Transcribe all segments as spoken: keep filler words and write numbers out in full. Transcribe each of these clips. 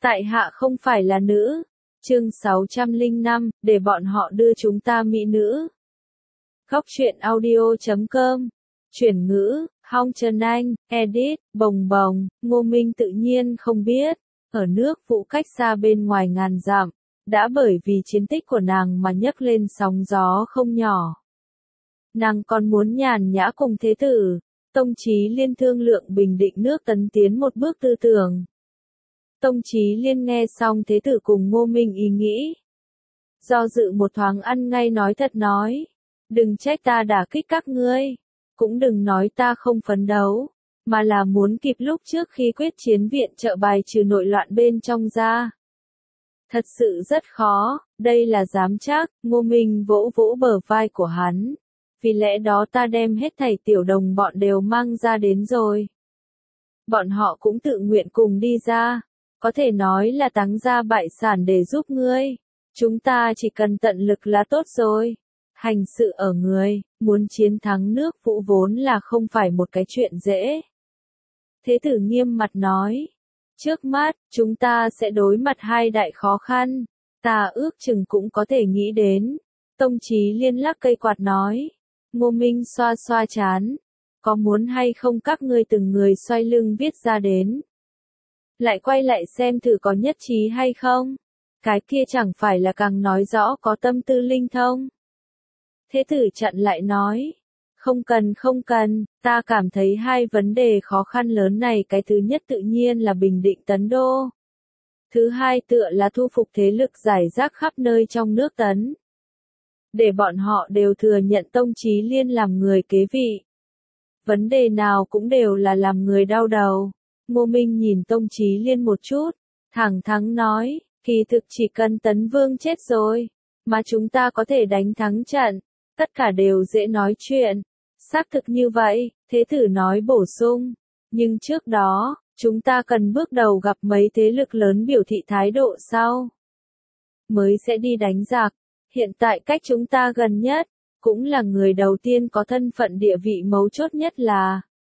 Tại hạ không phải là nữ. Chương sáu trăm lẻ năm, để bọn họ đưa chúng ta mỹ nữ. Góc truyện audio chấm com. Chuyển ngữ, Hong Trần Anh, edit, bồng bồng, Ngô Minh tự nhiên không biết. Ở nước Vũ cách xa bên ngoài ngàn dặm, đã bởi vì chiến tích của nàng mà nhấc lên sóng gió không nhỏ. Nàng còn muốn nhàn nhã cùng thế tử, Tông Chí Liên thương lượng bình định nước Tấn tiến một bước tư tưởng. Tông Chí Liên nghe xong thế tử cùng Ngô Minh ý nghĩ. Do dự một thoáng ăn ngay nói thật nói. Đừng trách ta đả kích các ngươi. Cũng đừng nói ta không phấn đấu. Mà là muốn kịp lúc trước khi quyết chiến viện trợ bài trừ nội loạn bên trong ra. Thật sự rất khó, đây là dám chắc, Ngô Minh vỗ vỗ bờ vai của hắn. Vì lẽ đó ta đem hết thảy tiểu đồng bọn đều mang ra đến rồi. Bọn họ cũng tự nguyện cùng đi ra. Có thể nói là táng ra bại sản để giúp ngươi. Chúng ta chỉ cần tận lực là tốt rồi. Hành sự ở người, muốn chiến thắng nước Vũ vốn là không phải một cái chuyện dễ. Thế tử nghiêm mặt nói. Trước mắt, chúng ta sẽ đối mặt hai đại khó khăn. Ta ước chừng cũng có thể nghĩ đến. Tông Chí Liên lắc cây quạt nói. Ngô Minh xoa xoa chán. Có muốn hay không các ngươi từng người xoay lưng viết ra đến. Lại quay lại xem thử có nhất trí hay không. Cái kia chẳng phải là càng nói rõ có tâm tư linh thông. Thế tử chặn lại nói. Không cần không cần, ta cảm thấy hai vấn đề khó khăn lớn này, cái thứ nhất tự nhiên là bình định Tấn Đô. Thứ hai tựa là thu phục thế lực rải rác khắp nơi trong nước Tấn. Để bọn họ đều thừa nhận Tông Chí Liên làm người kế vị. Vấn đề nào cũng đều là làm người đau đầu. Ngô Minh nhìn Tông Chí Liên một chút, thẳng thắn nói, kỳ thực chỉ cần Tấn Vương chết rồi, mà chúng ta có thể đánh thắng trận, tất cả đều dễ nói chuyện. Xác thực như vậy, thế tử nói bổ sung, nhưng trước đó, chúng ta cần bước đầu gặp mấy thế lực lớn biểu thị thái độ sau. Mới sẽ đi đánh giặc, hiện tại cách chúng ta gần nhất, cũng là người đầu tiên có thân phận địa vị mấu chốt nhất là.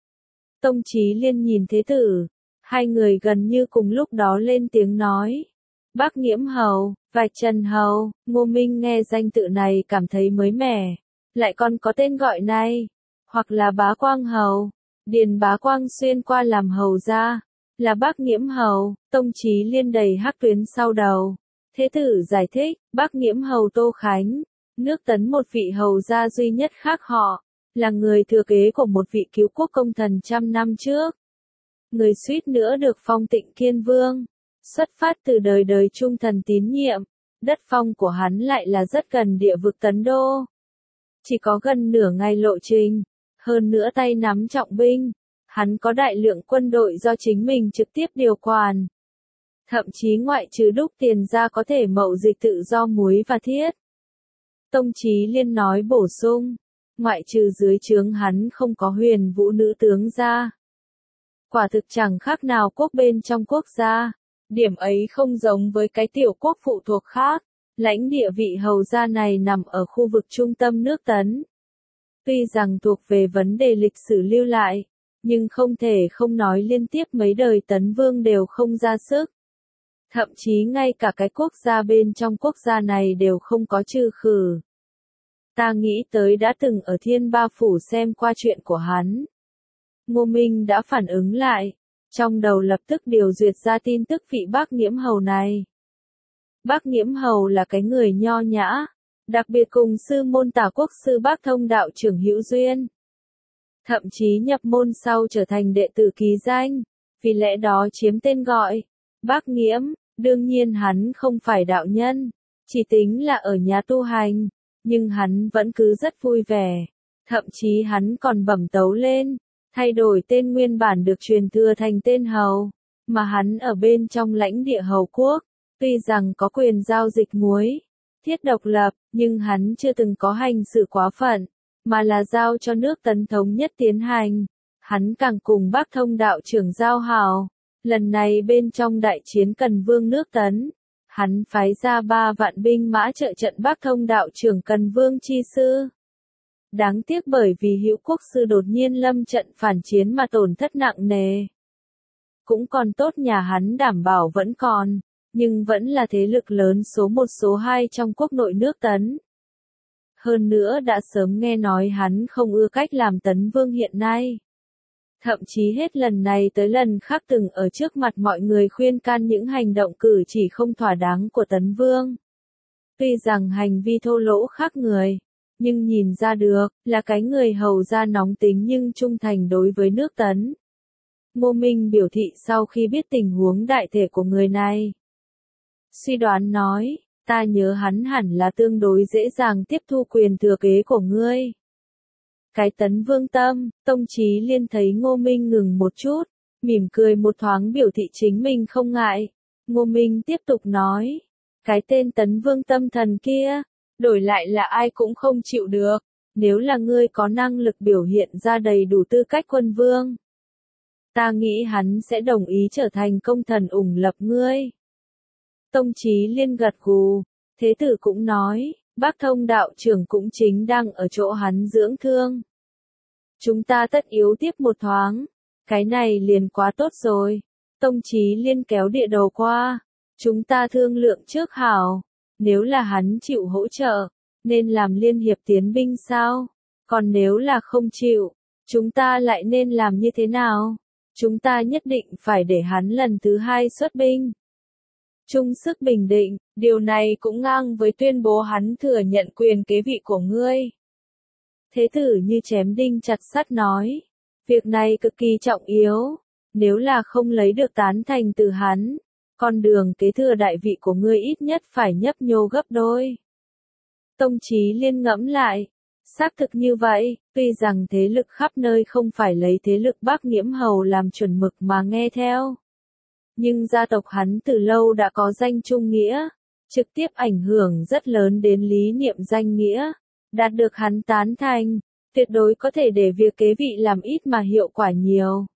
Tông Chí Liên nhìn thế tử, hai người gần như cùng lúc đó lên tiếng nói. Bác Nghiễm Hầu, Vạch Trần Hầu, Ngô Minh nghe danh tự này cảm thấy mới mẻ, lại còn có tên gọi này, hoặc là Bá Quang Hầu, Điền Bá Quang xuyên qua làm hầu gia, là Bác Nghiễm Hầu, Tông Chí Liên đầy hắc tuyến sau đầu. Thế tử giải thích, Bác Nghiễm Hầu Tô Khánh, nước Tấn một vị hầu gia duy nhất khác họ. Là người thừa kế của một vị cứu quốc công thần trăm năm trước. Người suýt nữa được phong Tịnh Kiên Vương. Xuất phát từ đời đời trung thần tín nhiệm, đất phong của hắn lại là rất gần địa vực Tấn Đô. Chỉ có gần nửa ngày lộ trình, hơn nữa tay nắm trọng binh, hắn có đại lượng quân đội do chính mình trực tiếp điều quản. Thậm chí ngoại trừ đúc tiền ra có thể mậu dịch tự do muối và thiết. Tông Chí Liên nói bổ sung. Ngoại trừ dưới trướng hắn không có huyền vũ nữ tướng ra. Quả thực chẳng khác nào quốc bên trong quốc gia. Điểm ấy không giống với cái tiểu quốc phụ thuộc khác. Lãnh địa vị hầu gia này nằm ở khu vực trung tâm nước Tấn. Tuy rằng thuộc về vấn đề lịch sử lưu lại, nhưng không thể không nói liên tiếp mấy đời Tấn Vương đều không ra sức. Thậm chí ngay cả cái quốc gia bên trong quốc gia này đều không có trừ khử. Ta nghĩ tới đã từng ở Thiên Ba Phủ xem qua chuyện của hắn. Ngô Minh đã phản ứng lại, trong đầu lập tức điều duyệt ra tin tức vị Bác Nghiễm Hầu này. Bác Nghiễm Hầu là cái người nho nhã, đặc biệt cùng sư môn Tả Quốc sư Bác Thông đạo trưởng hữu duyên. Thậm chí nhập môn sau trở thành đệ tử ký danh, vì lẽ đó chiếm tên gọi, Bác Nghiễm. Đương nhiên hắn không phải đạo nhân, chỉ tính là ở nhà tu hành. Nhưng hắn vẫn cứ rất vui vẻ. Thậm chí hắn còn bẩm tấu lên, thay đổi tên nguyên bản được truyền thừa thành tên hầu. Mà hắn ở bên trong lãnh địa hầu quốc, tuy rằng có quyền giao dịch muối, thiết độc lập, nhưng hắn chưa từng có hành xử quá phận, mà là giao cho nước Tấn thống nhất tiến hành. Hắn càng cùng Bác Thông đạo trưởng giao hảo. Lần này bên trong đại chiến Cần Vương nước Tấn. Hắn phái ra ba vạn binh mã trợ trận Bác Thông đạo trưởng Cần Vương chi sư. Đáng tiếc bởi vì Hữu Quốc sư đột nhiên lâm trận phản chiến mà tổn thất nặng nề. cũng còn tốt nhà hắn đảm bảo vẫn còn, nhưng vẫn là thế lực lớn số một số hai trong quốc nội nước Tấn. Hơn nữa đã sớm nghe nói hắn không ưa cách làm Tấn Vương hiện nay. Thậm chí hết lần này tới lần khác từng ở trước mặt mọi người khuyên can những hành động cử chỉ không thỏa đáng của Tấn Vương. Tuy rằng hành vi thô lỗ khác người, nhưng nhìn ra được là cái người hầu gia nóng tính nhưng trung thành đối với nước Tấn. Ngô Minh biểu thị sau khi biết tình huống đại thể của người này. Suy đoán nói, ta nhớ hắn hẳn là tương đối dễ dàng tiếp thu quyền thừa kế của ngươi. Cái Tấn Vương tâm, Tông Chí Liên thấy Ngô Minh ngừng một chút, mỉm cười một thoáng biểu thị chính mình không ngại. Ngô Minh tiếp tục nói, cái tên Tấn Vương tâm thần kia, đổi lại là ai cũng không chịu được, nếu là ngươi có năng lực biểu hiện ra đầy đủ tư cách quân vương. Ta nghĩ hắn sẽ đồng ý trở thành công thần ủng lập ngươi. Tông Chí Liên gật gù, Thế Tử cũng nói, Bác Thông đạo trưởng cũng chính đang ở chỗ hắn dưỡng thương. Chúng ta tất yếu tiếp một thoáng, cái này liền quá tốt rồi. Tông Chí Liên kéo địa đồ qua, chúng ta thương lượng trước hảo, nếu là hắn chịu hỗ trợ, nên làm liên hiệp tiến binh sao? Còn nếu là không chịu, chúng ta lại nên làm như thế nào? Chúng ta nhất định phải để hắn lần thứ hai xuất binh. Chung sức bình định, điều này cũng ngang với tuyên bố hắn thừa nhận quyền kế vị của ngươi. Thế Tử như chém đinh chặt sắt nói, việc này cực kỳ trọng yếu, nếu là không lấy được tán thành từ hắn, con đường kế thừa đại vị của ngươi ít nhất phải nhấp nhô gấp đôi. Tông Chí Liên ngẫm lại, xác thực như vậy, tuy rằng thế lực khắp nơi không phải lấy thế lực Bác Nghiễm Hầu làm chuẩn mực mà nghe theo. Nhưng gia tộc hắn từ lâu đã có danh trung nghĩa, trực tiếp ảnh hưởng rất lớn đến lý niệm danh nghĩa, đạt được hắn tán thành, tuyệt đối có thể để việc kế vị làm ít mà hiệu quả nhiều.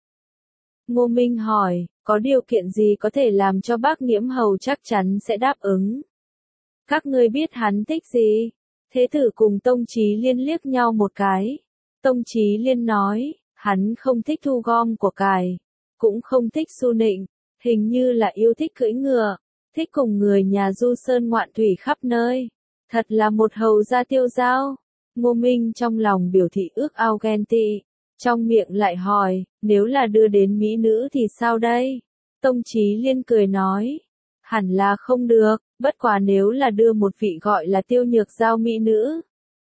Ngô Minh hỏi, có điều kiện gì có thể làm cho Bác Nghiễm Hầu chắc chắn sẽ đáp ứng? Các ngươi biết hắn thích gì? Thế Tử cùng Tông Chí Liên liếc nhau một cái. Tông Chí Liên nói, hắn không thích thu gom của cải, cũng không thích su nịnh, hình như là yêu thích cưỡi ngựa, thích cùng người nhà du sơn ngoạn thủy khắp nơi. Thật là một hầu gia tiêu dao. Ngô Minh trong lòng biểu thị ước ao ghen tị, trong miệng lại hỏi, nếu là đưa đến mỹ nữ thì sao đây? Tông Chí Liên cười nói, hẳn là không được, bất quá nếu là đưa một vị gọi là Tiêu Nhược Giao mỹ nữ,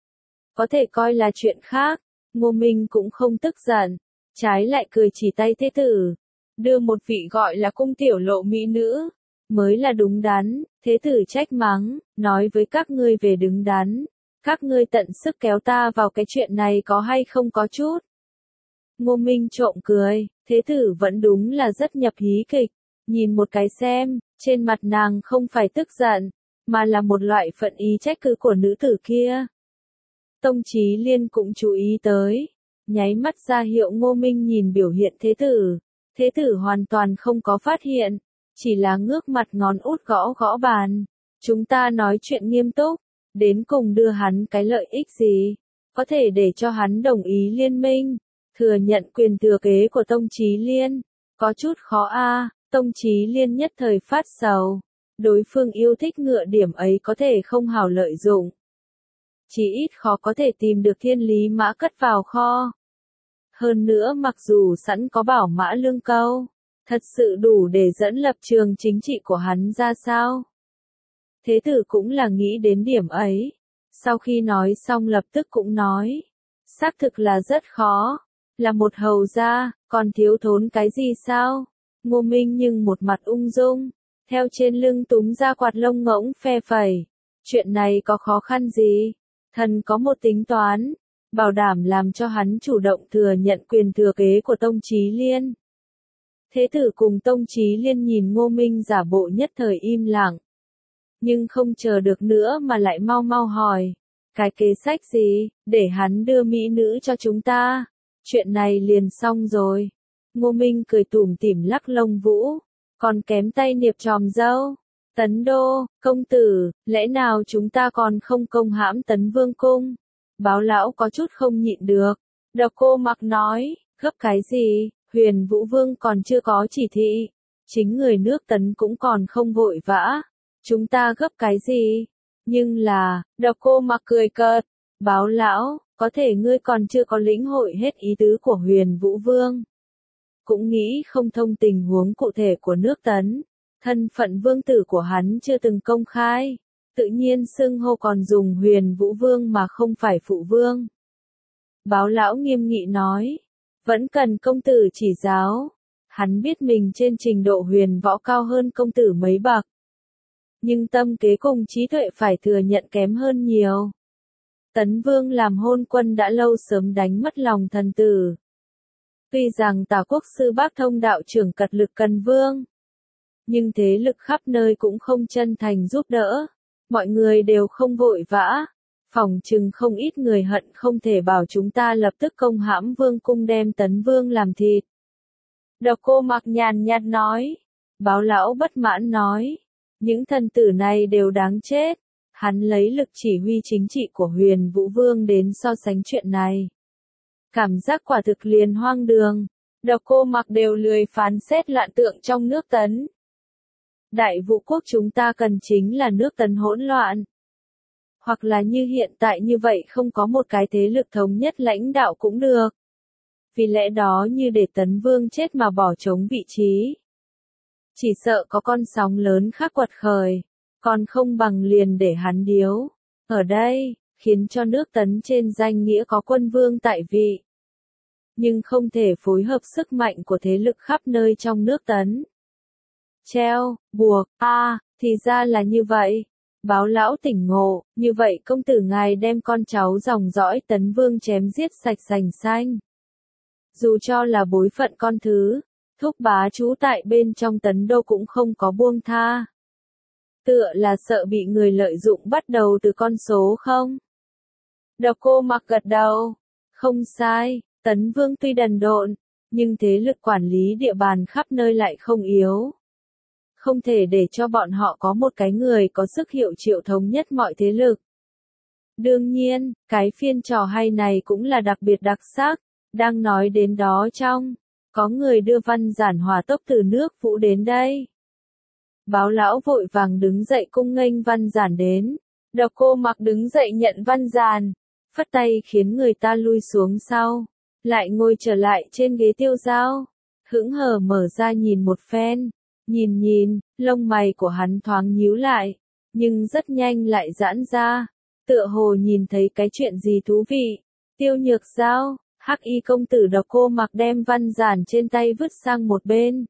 có thể coi là chuyện khác. Ngô Minh cũng không tức giận, trái lại cười chỉ tay Thế Tử, đưa một vị gọi là Cung Tiểu Lộ mỹ nữ, mới là đúng đắn. Thế Tử trách mắng, nói với các ngươi về đứng đắn, các ngươi tận sức kéo ta vào cái chuyện này có hay không có chút. Ngô Minh trộm cười, Thế Tử vẫn đúng là rất nhập hí kịch, nhìn một cái xem, trên mặt nàng không phải tức giận, mà là một loại phận ý trách cứ của nữ tử kia. Tông Chí Liên cũng chú ý tới, nháy mắt ra hiệu Ngô Minh nhìn biểu hiện Thế Tử. Thế Tử hoàn toàn không có phát hiện, chỉ là ngước mặt ngón út gõ gõ bàn. Chúng ta nói chuyện nghiêm túc, đến cùng đưa hắn cái lợi ích gì, có thể để cho hắn đồng ý liên minh, thừa nhận quyền thừa kế của Tông Chí Liên, có chút khó a. Tông Chí Liên nhất thời phát sầu, đối phương yêu thích ngựa điểm ấy có thể không hảo lợi dụng. Chỉ ít khó có thể tìm được thiên lý mã cất vào kho. Hơn nữa mặc dù sẵn có bảo mã lương câu, thật sự đủ để dẫn lập trường chính trị của hắn ra sao. Thế Tử cũng là nghĩ đến điểm ấy, sau khi nói xong lập tức cũng nói, xác thực là rất khó, là một hầu gia, còn thiếu thốn cái gì sao? Ngô Minh nhưng một mặt ung dung, theo trên lưng túm ra quạt lông ngỗng phe phẩy, chuyện này có khó khăn gì? Thần có một tính toán, bảo đảm làm cho hắn chủ động thừa nhận quyền thừa kế của Tông Chí Liên. Thế Tử cùng Tông Chí Liên nhìn Ngô Minh giả bộ nhất thời im lặng, nhưng không chờ được nữa mà lại mau mau hỏi, cái kế sách gì, để hắn đưa mỹ nữ cho chúng ta, chuyện này liền xong rồi. Ngô Minh cười tủm tỉm lắc lông vũ, còn kém tay niệp tròm dâu. Tấn Đô, công tử, lẽ nào chúng ta còn không công hãm Tấn Vương cung? Báo lão có chút không nhịn được. Độc Cô Mặc nói, gấp cái gì, Huyền Vũ Vương còn chưa có chỉ thị. Chính người nước Tấn cũng còn không vội vã. Chúng ta gấp cái gì? Nhưng là, Độc Cô Mặc cười cợt. Báo lão, có thể ngươi còn chưa có lĩnh hội hết ý tứ của Huyền Vũ Vương. Cũng nghĩ không thông tình huống cụ thể của nước Tấn. Thân phận vương tử của hắn chưa từng công khai. Tự nhiên xưng hô còn dùng Huyền Vũ Vương mà không phải phụ vương. Báo lão nghiêm nghị nói. Vẫn cần công tử chỉ giáo. Hắn biết mình trên trình độ huyền võ cao hơn công tử mấy bậc. Nhưng tâm kế cùng trí tuệ phải thừa nhận kém hơn nhiều. Tấn Vương làm hôn quân đã lâu sớm đánh mất lòng thần tử. Tuy rằng Tả Quốc sư Bác Thông đạo trưởng cật lực cần vương. Nhưng thế lực khắp nơi cũng không chân thành giúp đỡ. Mọi người đều không vội vã. Phòng chừng không ít người hận không thể bảo chúng ta lập tức công hãm vương cung đem Tấn Vương làm thịt. Độc Cô Mặc nhàn nhạt nói. Báo lão bất mãn nói. Những thần tử này đều đáng chết. Hắn lấy lực chỉ huy chính trị của Huyền Vũ Vương đến so sánh chuyện này. Cảm giác quả thực liền hoang đường. Độc Cô Mặc đều lười phán xét lạn tượng trong nước Tấn. Đại vũ quốc chúng ta cần chính là nước Tấn hỗn loạn. Hoặc là như hiện tại như vậy không có một cái thế lực thống nhất lãnh đạo cũng được. Vì lẽ đó như để Tấn Vương chết mà bỏ trống vị trí. Chỉ sợ có con sóng lớn khác quật khởi, còn không bằng liền để hắn điếu. Ở đây, khiến cho nước Tấn trên danh nghĩa có quân vương tại vị. Nhưng không thể phối hợp sức mạnh của thế lực khắp nơi trong nước Tấn. Treo, buộc, a à, thì ra là như vậy. Báo lão tỉnh ngộ, như vậy công tử ngài đem con cháu dòng dõi Tấn Vương chém giết sạch sành xanh. Dù cho là bối phận con thứ, thúc bá trú tại bên trong Tấn Đô cũng không có buông tha. Tựa là sợ bị người lợi dụng bắt đầu từ con số không? Độc Cô Mặc gật đầu. Không sai, Tấn Vương tuy đần độn, nhưng thế lực quản lý địa bàn khắp nơi lại không yếu. Không thể để cho bọn họ có một cái người có sức hiệu triệu thống nhất mọi thế lực. Đương nhiên, cái phiên trò hay này cũng là đặc biệt đặc sắc. Đang nói đến đó trong, có người đưa văn giản hỏa tốc từ nước Vũ đến đây. Báo lão vội vàng đứng dậy cung nghênh văn giản đến. Độc Cô Mặc đứng dậy nhận văn giản, phất tay khiến người ta lui xuống sau, lại ngồi trở lại trên ghế tiêu dao, hững hờ mở ra nhìn một phen, nhìn nhìn, lông mày của hắn thoáng nhíu lại, nhưng rất nhanh lại giãn ra, tựa hồ nhìn thấy cái chuyện gì thú vị. Tiêu Nhược Giao, Hắc Y công tử Độc Cô Mặc đem văn giản trên tay vứt sang một bên.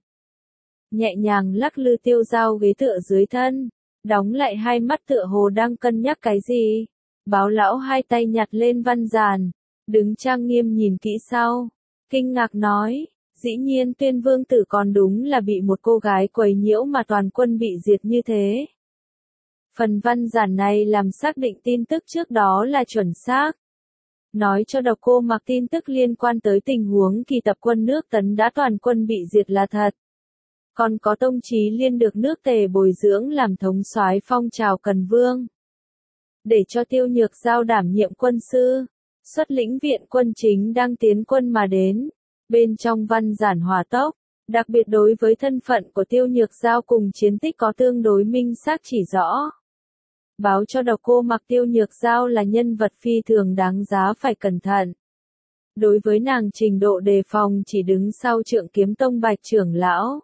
Nhẹ nhàng lắc lư tiêu dao ghế tựa dưới thân, đóng lại hai mắt tựa hồ đang cân nhắc cái gì. Báo lão hai tay nhặt lên văn giản, đứng trang nghiêm nhìn kỹ sau, kinh ngạc nói, dĩ nhiên Tuyên Vương tử còn đúng là bị một cô gái quấy nhiễu mà toàn quân bị diệt như thế. Phần văn giản này làm xác định tin tức trước đó là chuẩn xác. Nói cho Độc Cô Mặc tin tức liên quan tới tình huống kỳ tập quân nước Tấn đã toàn quân bị diệt là thật. Còn có Tông Chí Liên được nước Tề bồi dưỡng làm thống soái phong trào Cần Vương. Để cho Tiêu Nhược Giao đảm nhiệm quân sư, xuất lĩnh viện quân chính đang tiến quân mà đến. Bên trong văn giản hỏa tốc, đặc biệt đối với thân phận của Tiêu Nhược Giao cùng chiến tích có tương đối minh xác chỉ rõ. Báo cho Độc Cô Mặc Tiêu Nhược Giao là nhân vật phi thường đáng giá phải cẩn thận. Đối với nàng trình độ đề phòng chỉ đứng sau Trượng Kiếm Tông Bạch trưởng lão.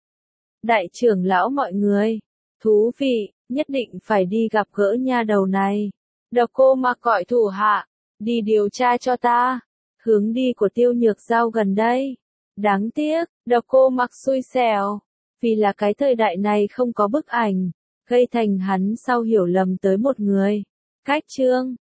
Đại trưởng lão mọi người, thú vị, nhất định phải đi gặp gỡ nha đầu này. Độc Cô Mặc gọi thủ hạ, đi điều tra cho ta, hướng đi của Tiêu Nhược Giao gần đây. Đáng tiếc, Độc Cô Mặc xui xẻo, vì là cái thời đại này không có bức ảnh, gây thành hắn sau hiểu lầm tới một người. Cách chương